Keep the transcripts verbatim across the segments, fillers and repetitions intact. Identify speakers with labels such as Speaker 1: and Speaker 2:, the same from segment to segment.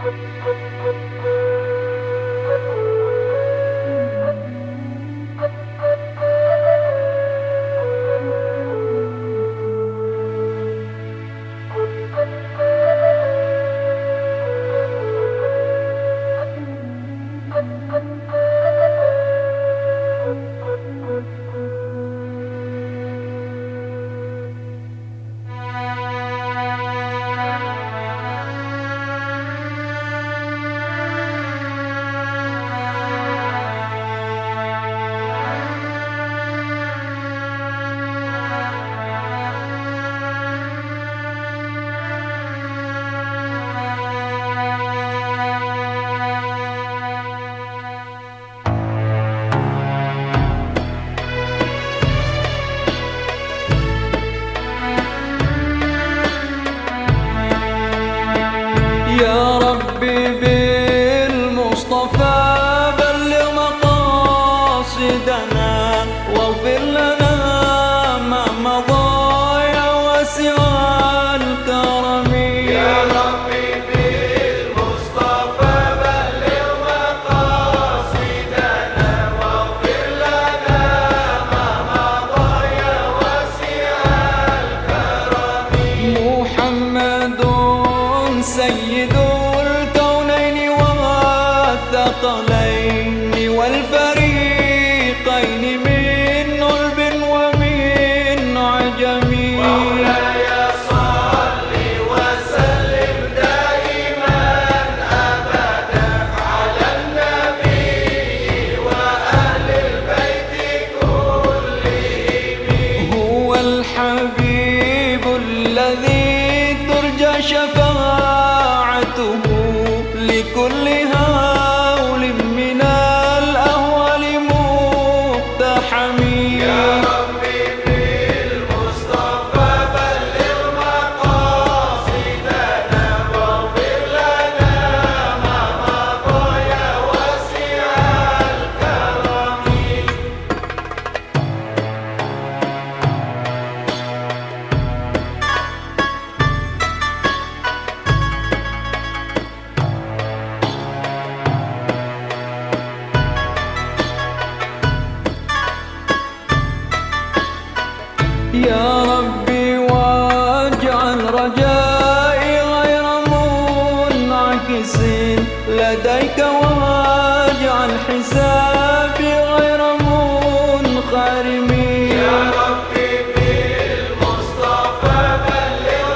Speaker 1: يا ربي بالمصطفى بلغ مقاصدنا واغفر لنا ما مضى يا واسع الكرم.
Speaker 2: يا ربي بالمصطفى بلغ مقاصدنا واغفر لنا ما مضى يا واسع الكرم.
Speaker 1: محمد سيد الكونين والثقلين والفريقين من علب ومن عجم.
Speaker 2: مولاي صل وسلم دائما أبدا على النبي وأهل البيت كلهم.
Speaker 1: هو الحبيب الذي ترجى شفاعته لكل هول من الأهوال مقتحم.
Speaker 2: يا ربي بالمصطفى بلغ مقاصدنا واغفر لنا ما مضى يا واسع الكرم.
Speaker 1: يا ربي واجعل رجائي غير منعكس لديك واجعل حسابي غير منخرم.
Speaker 2: يا ربي بالمصطفى بلغ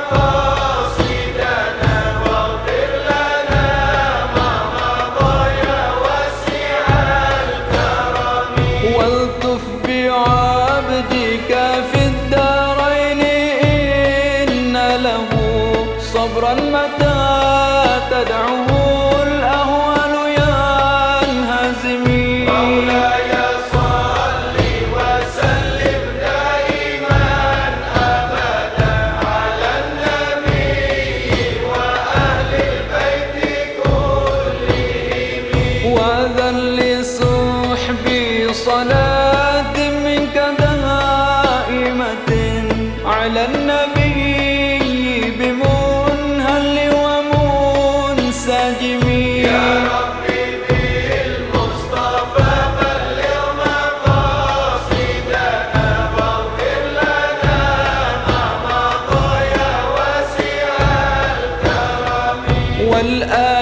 Speaker 2: مقاصدنا واغفر لنا ما مضى يا واسع الكرم.
Speaker 1: والطف بعبدك في الدارين إن له صبرا متى تدعوه الأهوال ينهزم.
Speaker 2: مولاي صل وسلم دائما أبدا على النبي وأهل البيت كلهم.
Speaker 1: وذل لصحبي صلاة منك دائمة على النبي بمنهل ومنسجم.
Speaker 2: يا ربي بالمصطفى بلغ مقاصدنا واغفر لنا ما مضى يا واسع الكرم.
Speaker 1: والآن